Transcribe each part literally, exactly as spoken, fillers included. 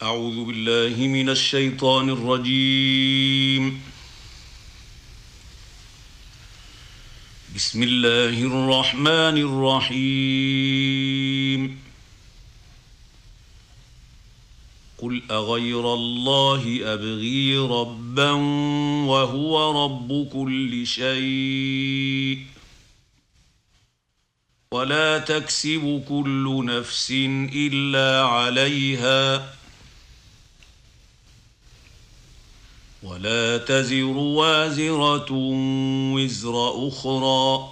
أعوذ بالله من الشيطان الرجيم. بسم الله الرحمن الرحيم. قل أغير الله أبغي ربا وهو رب كل شيء ولا تكسب كل نفس إلا عليها ولا تزر وازرة وزر أخرى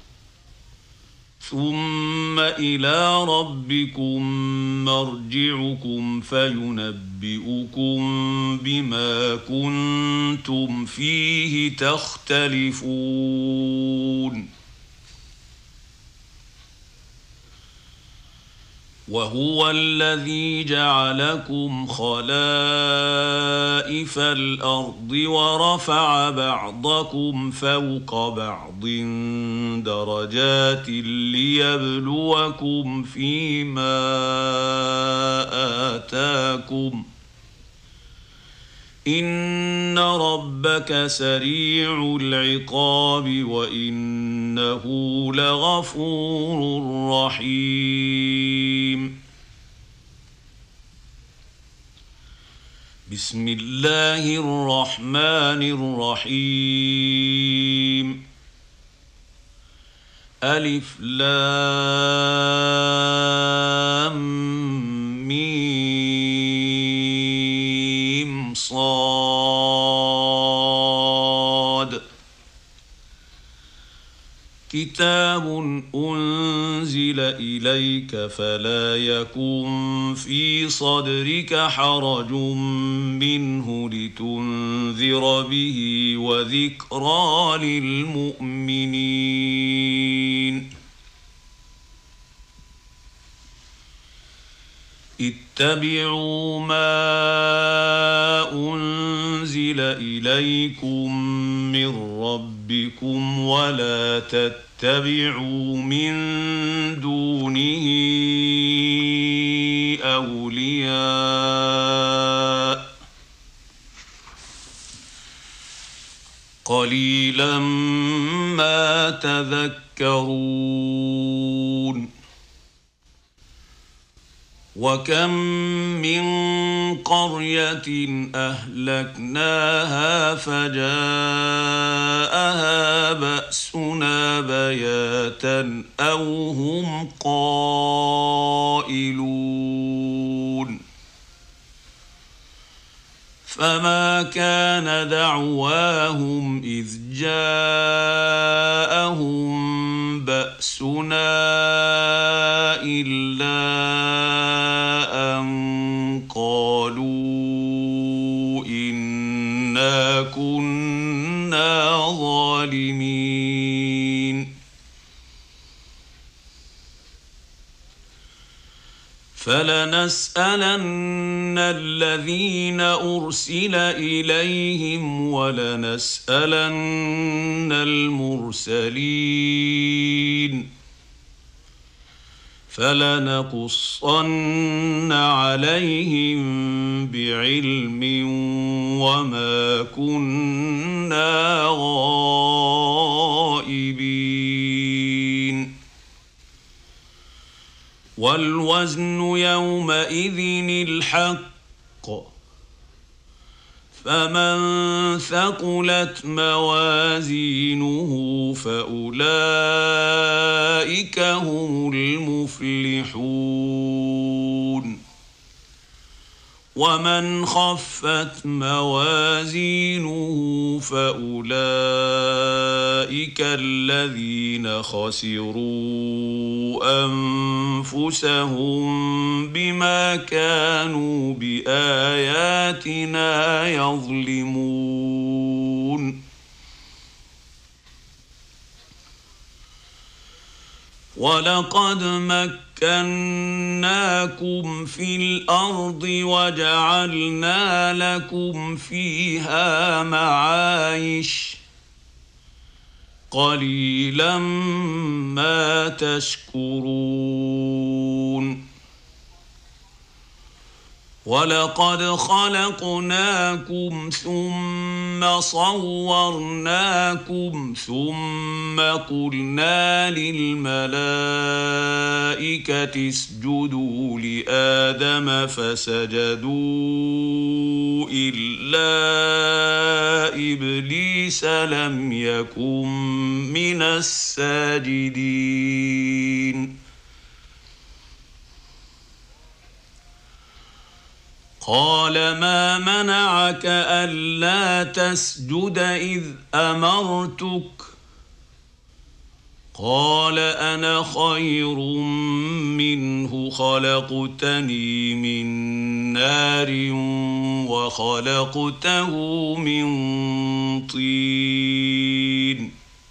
ثم إلى ربكم مرجعكم فينبئكم بما كنتم فيه تختلفون. وهو الذي جعلكم خلائف الأرض ورفع بعضكم فوق بعض درجات ليبلوكم فيما آتاكم إن ربك سريع العقاب وإنه لغفور رحيم. بسم الله الرحمن الرحيم. ألف لام ميم صاد. كتاب أنزل إليك فلا يكن في صدرك حرج منه لتنذر به وذكرى للمؤمنين. اتبعوا ما أنزل إليكم من ربكم ولا تتبعوا من دونه أولياء قليلا ما تذكرون. وكم من قرية أهلكناها فجاءها بأسنا بياتا أو هم قائلون. فما كان دعواهم إذ جاءهم بأسنا إلا أن قالوا إنا كنا ظالمين. فلنسألن الذين أرسل إليهم ولنسألن المرسلين. فلنقصن عليهم بعلم وما كنا غائبين. والوزن يومئذ الحق فمن ثقلت موازينه فأولئك هم المفلحون. ومن خفت موازينه فأولئك الذين خسروا أنفسهم بما كانوا بآياتنا يظلمون. ولقد مكناكم في الأرض وجعلنا لكم فيها معايش قليلا ما تشكرون. ولقد خلقناكم ثم صورناكم ثم قلنا للملائكة اسجدوا لآدم فسجدوا إلا إبليس لم يكن من الساجدين. قال ما منعك ألا تسجد إذ أمرتك؟ قال أنا خير منه خلقتني من نار وخلقته من طين.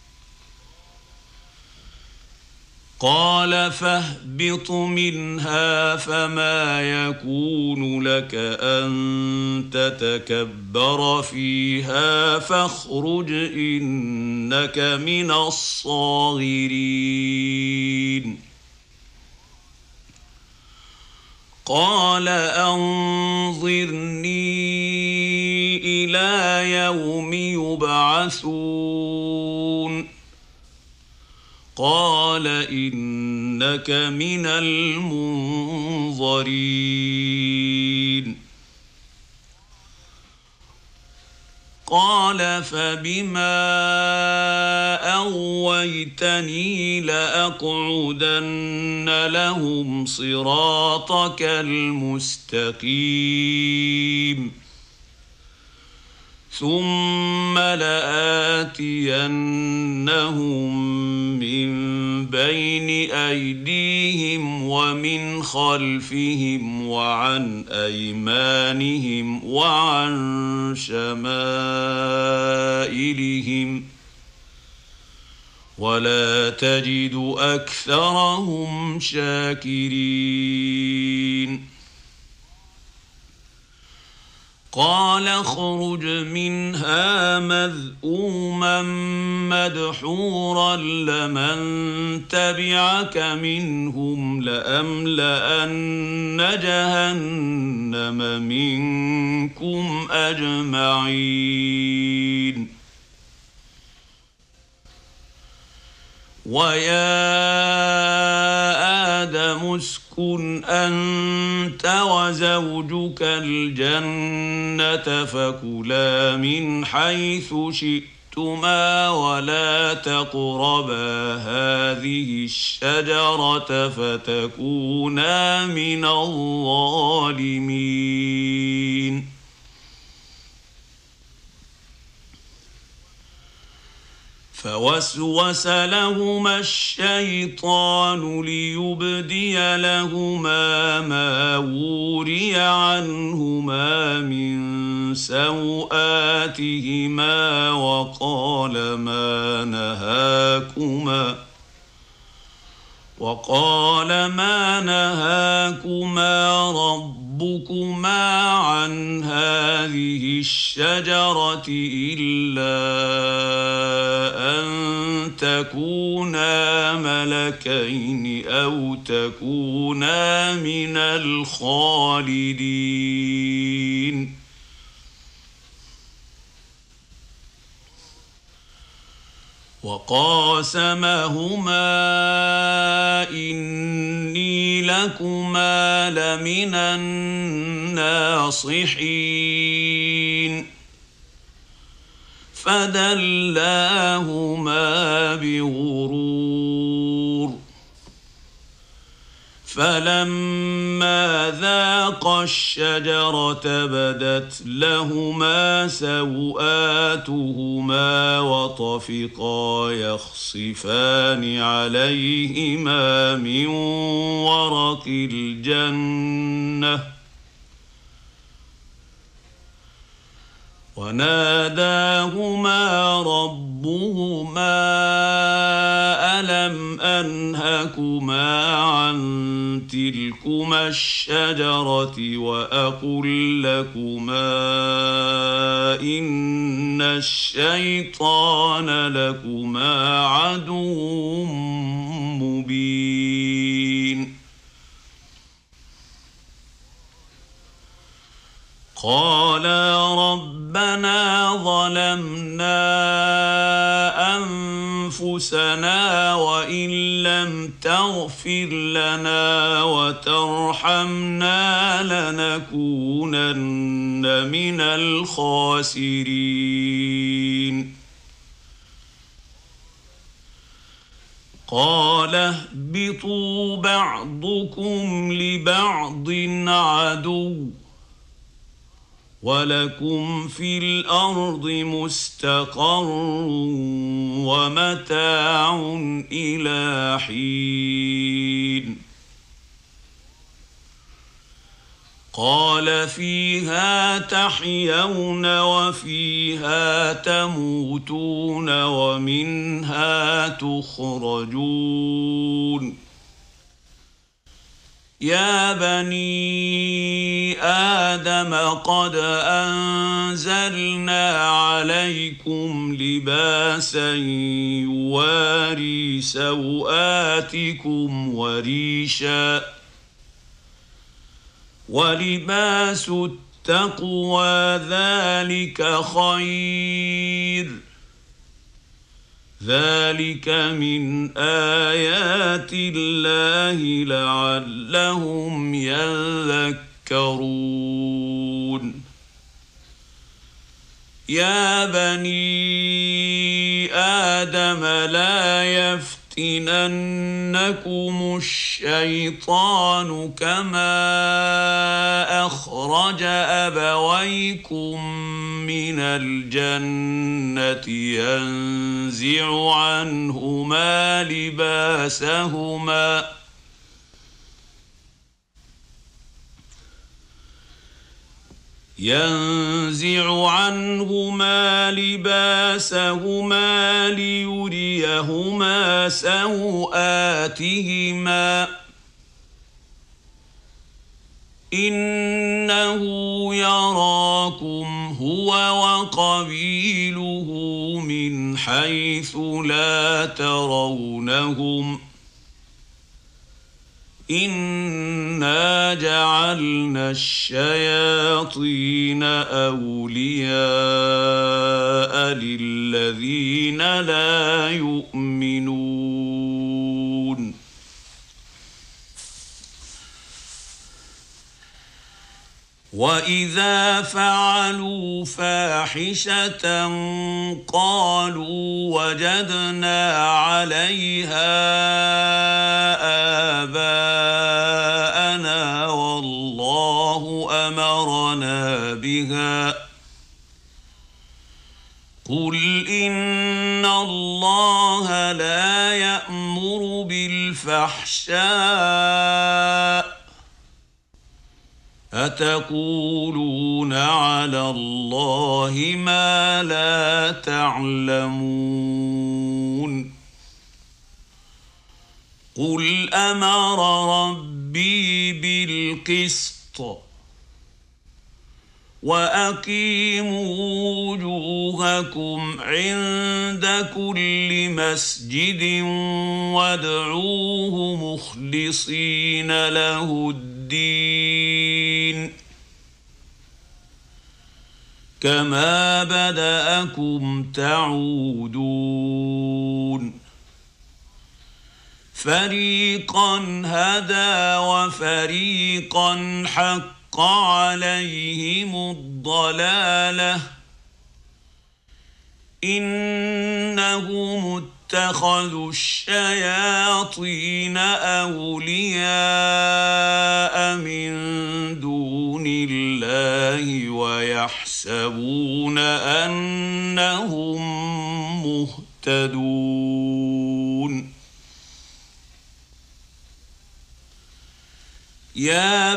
قال فاهبط منها فما يكون لك أن تتكبر فيها فاخرج إنك من الصاغرين. قال أنظرني إلى يوم يبعثون. قال إنك من المنظرين. قال فبما أغويتني لأقعدن لهم صراطك المستقيم ثم لآتينهم من بين أيديهم ومن خلفهم وعن أيمانهم وعن شمائلهم ولا تجد أكثرهم شاكرين. قال اخرج منها مذءوما مدحورا لمن تبعك منهم لأملأن جهنم منكم أجمعين. ويا آدم اسكن أنت وزوجك الجنة فكلا من حيث شئتما ولا تقربا هذه الشجرة فتكونا من الظالمين. فوسوس لهما الشيطان ليبدي لهما ما وري عنهما من سوآتهما وقال ما نهاكما وقال ما نهاكما ربكما عن هذه الشجرة إلا أن تكونا ملكين أو تكونا من الخالدين. وقاسمهما إني لكما لمن الناصحين فدلاهما بغرور فلما ذاقا الشجرة بدت لهما سوآتهما وطفقا يخصفان عليهما من ورق الجنة وناداهما ربهما ألم أنهكما عن تلكما الشجرة وأقل لكما إن الشيطان لكما عدو مبين. قالا ربنا ظلمنا أنفسنا وإن لم تغفر لنا وترحمنا لنكونن من الخاسرين قال اهبطوا بعضكم لبعض عدو ولكم في الأرض مستقر ومتاع إلى حين قال فيها تحيون وفيها تموتون ومنها تخرجون يا بني آدم قد أنزلنا عليكم لباسا يواري سوآتكم وريشا ولباس التقوى ذلك خير ذلك من آيات الله لعلهم يذكرون يا بني آدم لا يفتننكم الشيطان كما أخرج أبويكم من الجنة ينزع عنهما لباسهما ينزع عنهما لباسهما ليريهما سوآتهما إنه يراكم هو وقبيله من حيث لا ترونهم إنا جعلنا الشياطين أولياء للذين لا يؤمنون وإذا فعلوا فاحشة قالوا وجدنا عليها آباءنا والله أمرنا بها قل إن الله لا يأمر بالفحشاء أتقولون على الله ما لا تعلمون قل أمر ربي بالقسط وأقيموا وجوهكم عند كل مسجد وادعوه مخلصين له الدين كما بدأكم تعودون فريقا هدى وفريقا حق عليهم الضلالة إنهم اتخذوا الشياطين أولياء من دون الله ويحسبون أنهم مهتدون يا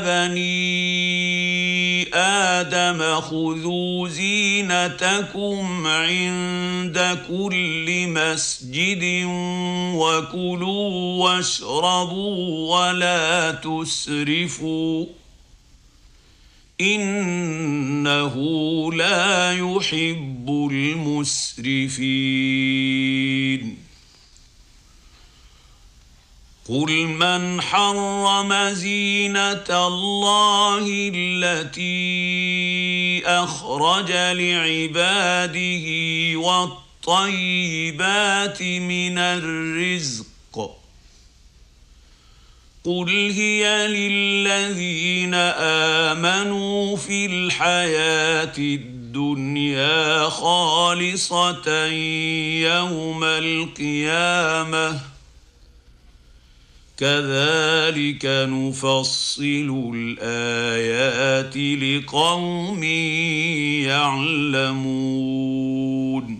بني آدم خذوا زينتكم عند كل مسجد وكلوا واشربوا ولا تسرفوا إنه لا يحب المسرفين قل من حرم زينة الله التي أخرج لعباده والطيبات من الرزق قل هي للذين آمنوا في الحياة الدنيا خالصة يوم القيامة كذلك نفصل الآيات لقوم يعلمون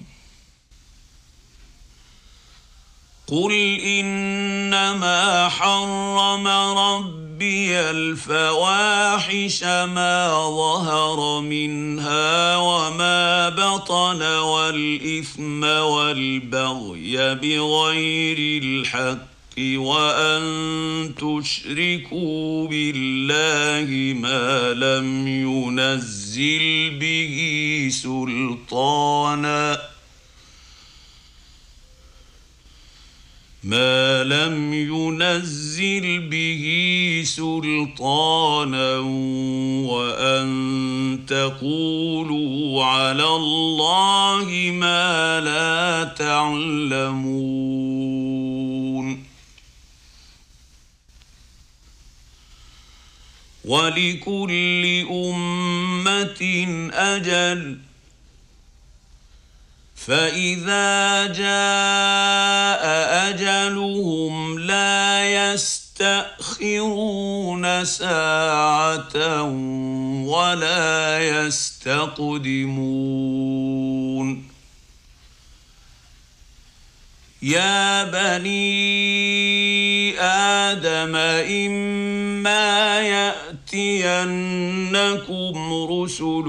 قل إنما حرم ربي الفواحش ما ظهر منها وما بطن والإثم والبغي بغير الحق وأن تشركوا بالله ما لم ينزل به سلطانا ما لم ينزل به سلطانا وأن تقولوا على الله ما لا تعلمون ولكل أمة أجل فإذا جاء أجلهم لا يستأخرون ساعة ولا يستقدمون يا بني آدم إما يأتينكم رسل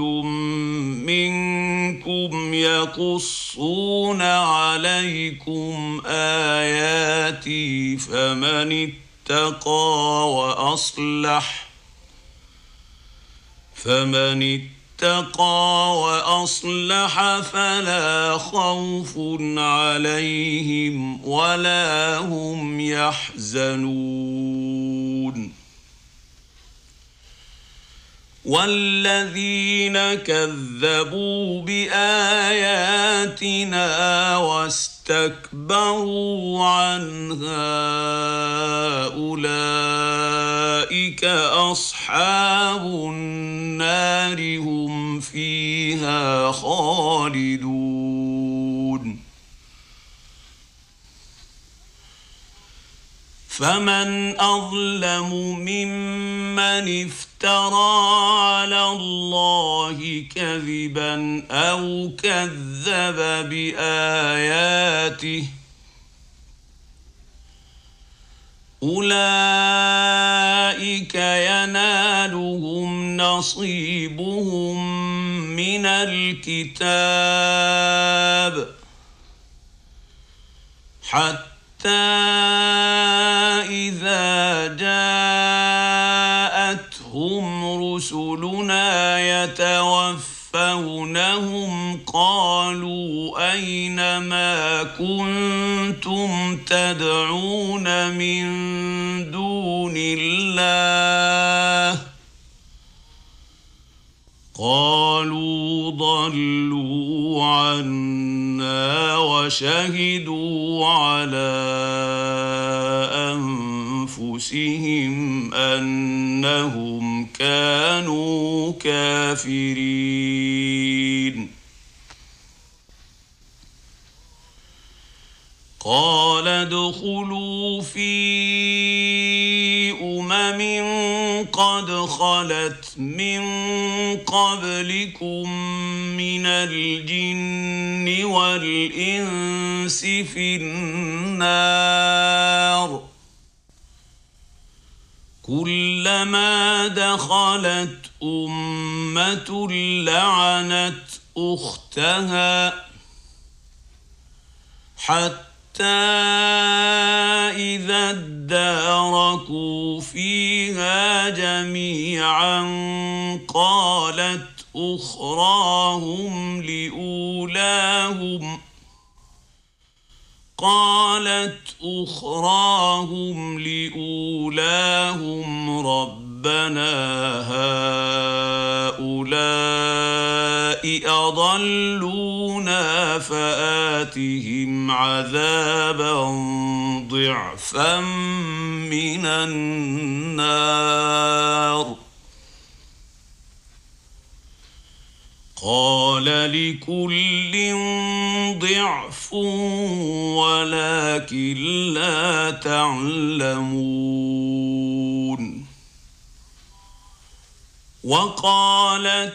منكم يقصون عليكم آياتي فمن اتقى وأصلح فمن اتقى وأصلح فلا خوف عليهم ولا هم يحزنون والذين كذبوا بآياتنا واستكبروا عنها أولئك أصحاب النار هم فيها خالدون فمن أظلم ممن افترى على الله كذبا أو كذب بآياته أولئك ينالهم نصيبهم من الكتاب حتى إذا جاءتهم رسلنا يتوفونهم قالوا أين ما كنتم تدعون من دون الله قالوا ضلوا عنا وشهدوا على أنفسهم أنهم كانوا كافرين قال ادخلوا في أمم قد خلت من قبلكم من الجن والإنس في النار كلما دخلت أمة لعنت أختها حتى إذا اداركوا فيها جميعا قالت أخراهم لأولاهم قالت أخراهم لأولاهم ربنا هؤلاء أضلونا فآتهم عذابا ضعفا من النار قال لكل ضعف ولكن لا تعلمون وقالت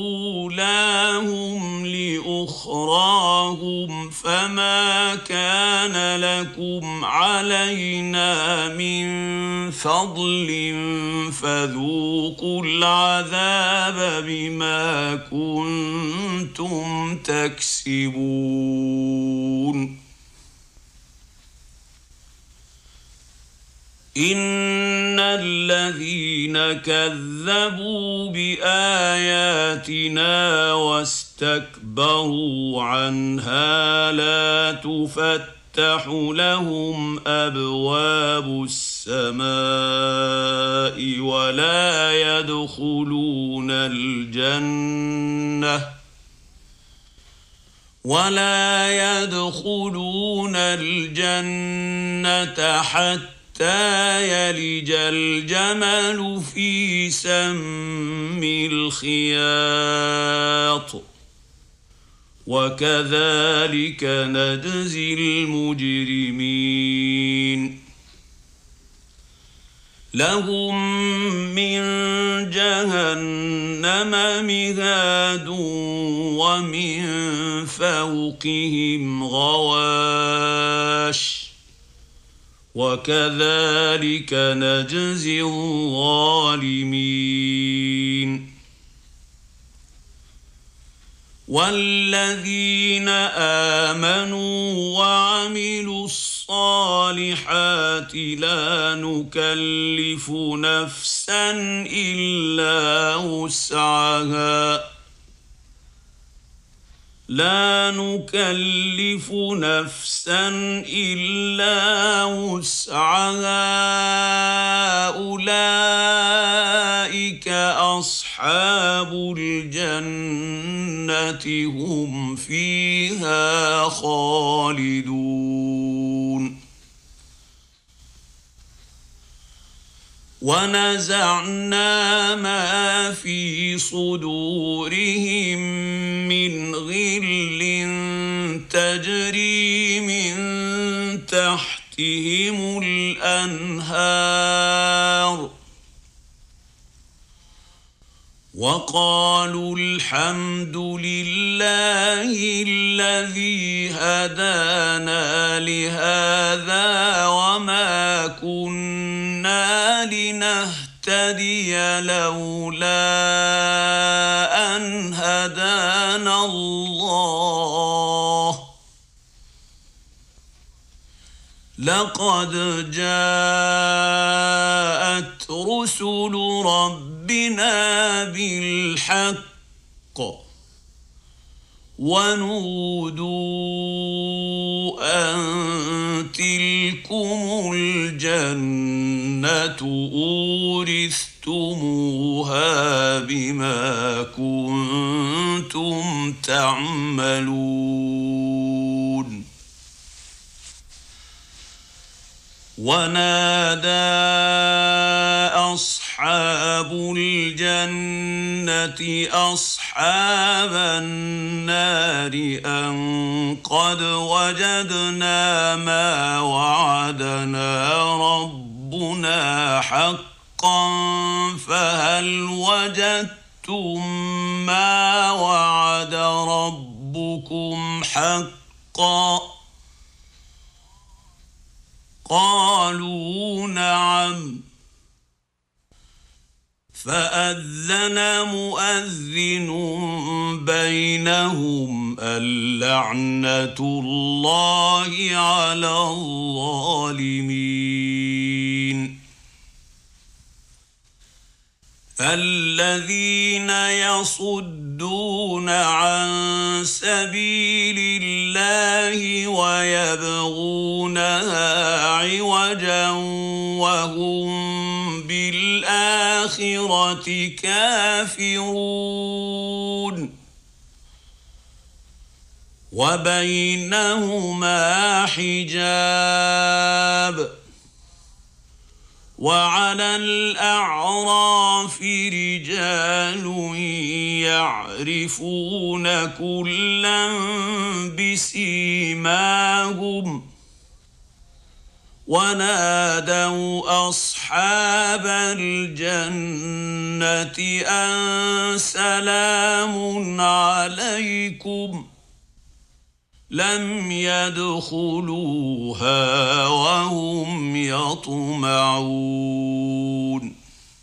أولاهم لأخراهم فما كان لكم علينا من فضل فذوقوا العذاب بما كنتم تكسبون إن الذين كذبوا بآياتنا واستكبروا عنها لا تفتح لهم أبواب السماء ولا يدخلون الجنة ولا يدخلون الجنة حتى يلج الجمل في سم الخياط وكذلك نجزي المجرمين لهم من جهنم مهاد ومن فوقهم غواش وكذلك نجزي الظالمين والذين آمنوا وعملوا الصالحات لا نكلف نفسا إلا وسعها لا نكلف نفسا إلا وسعها أولئك أصحاب الجنة هم فيها خالدون ونزعنا ما في صدورهم من غل تجري من تحتهم الأنهار وقالوا الحمد لله الذي هدانا لهذا وما كنا لنهتدي لولا أن هدانا الله لقد جاءت رسل ربنا بالحق ونودوا أن تلكم الجنة أورثتموها بما كنتم تعملون ونادى أصحاب الجنة أصحاب النار أن قد وجدنا ما وعدنا ربنا حقا فهل وجدتم ما وعد ربكم حقا قالوا نعم فأذن مؤذن بينهم اللعنة الله على الظالمين الذين يصدون عن سبيل الله ويبغونها عوجا وهم بالآخرة كافرون وبينهما حجاب وعلى الأعراف رجال يعرفون كلا بسيماهم ونادوا أصحاب الجنة أن سلام عليكم لم يدخلوها وهم يطمعون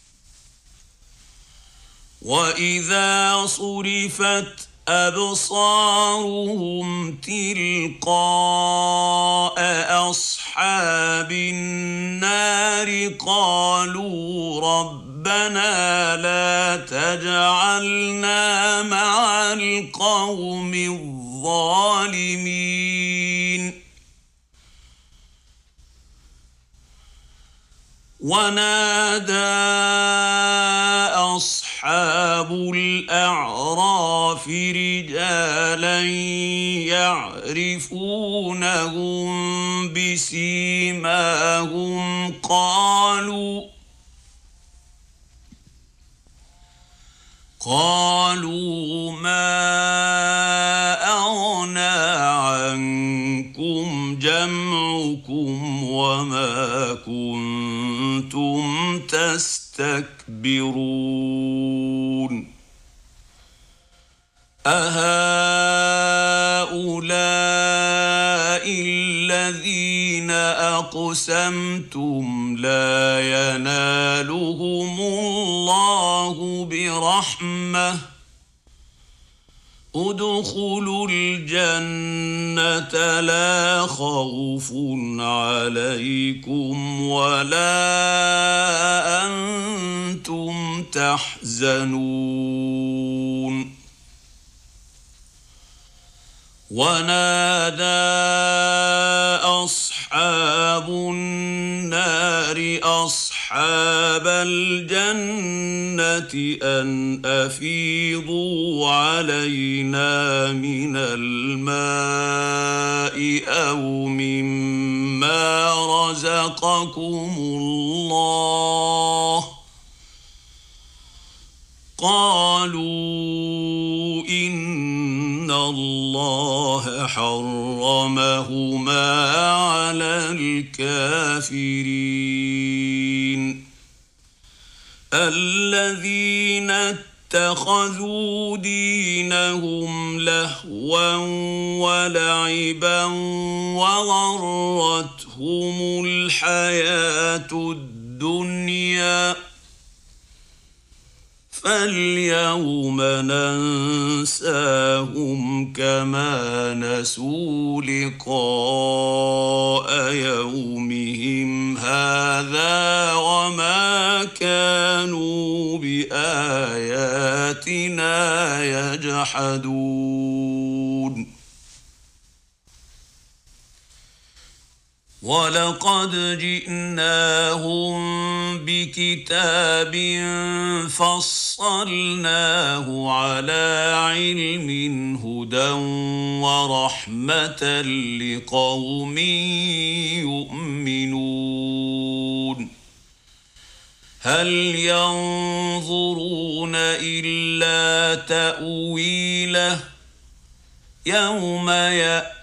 وإذا صرفت أبصارهم تلقاء أصحاب النار قالوا ربنا لا تجعلنا مع القوم الظالمين ونادى أصحاب الأعراف رجالا يعرفونهم بسيماهم قالوا قالوا ما أغنى عنكم جمعكم وما كنتم تستكبرون أهؤلاء الذين أقسمتم لا ينالهم الله برحمة ادخلوا الجنة لا خوف عليكم ولا أنتم تحزنون ونادى أصحاب النار أصحاب الجنة أن أفيضوا علينا من الماء أو مما رزقكم الله قالوا إن الله حرمهما على الكافرين الذين اتخذوا دينهم لهوا ولعبا وغرتهم الحياة الدنيا فاليوم ننساهم كما نسوا لقاء يومهم هذا وما كانوا بآياتنا يجحدون ولقد جئناهم بكتاب فصلناه على علم هدى ورحمة لقوم يؤمنون هل ينظرون إلا تأويله يوم يأتي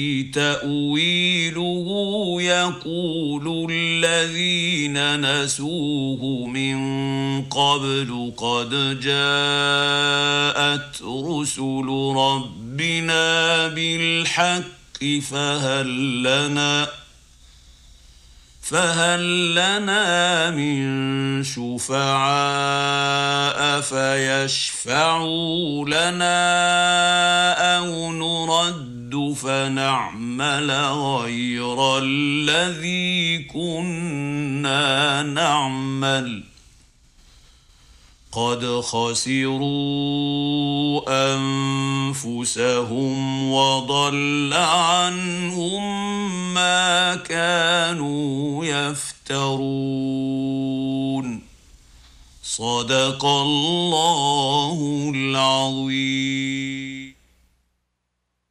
تأويله يقول الذين نسوه من قبل قد جاءت رسل ربنا بالحق فهل لنا فهل لنا من شفعاء فيشفعوا لنا أو نرد فنعمل غير الذي كنا نعمل قد خسروا أنفسهم وضل عنهم ما كانوا يفترون صدق الله العظيم.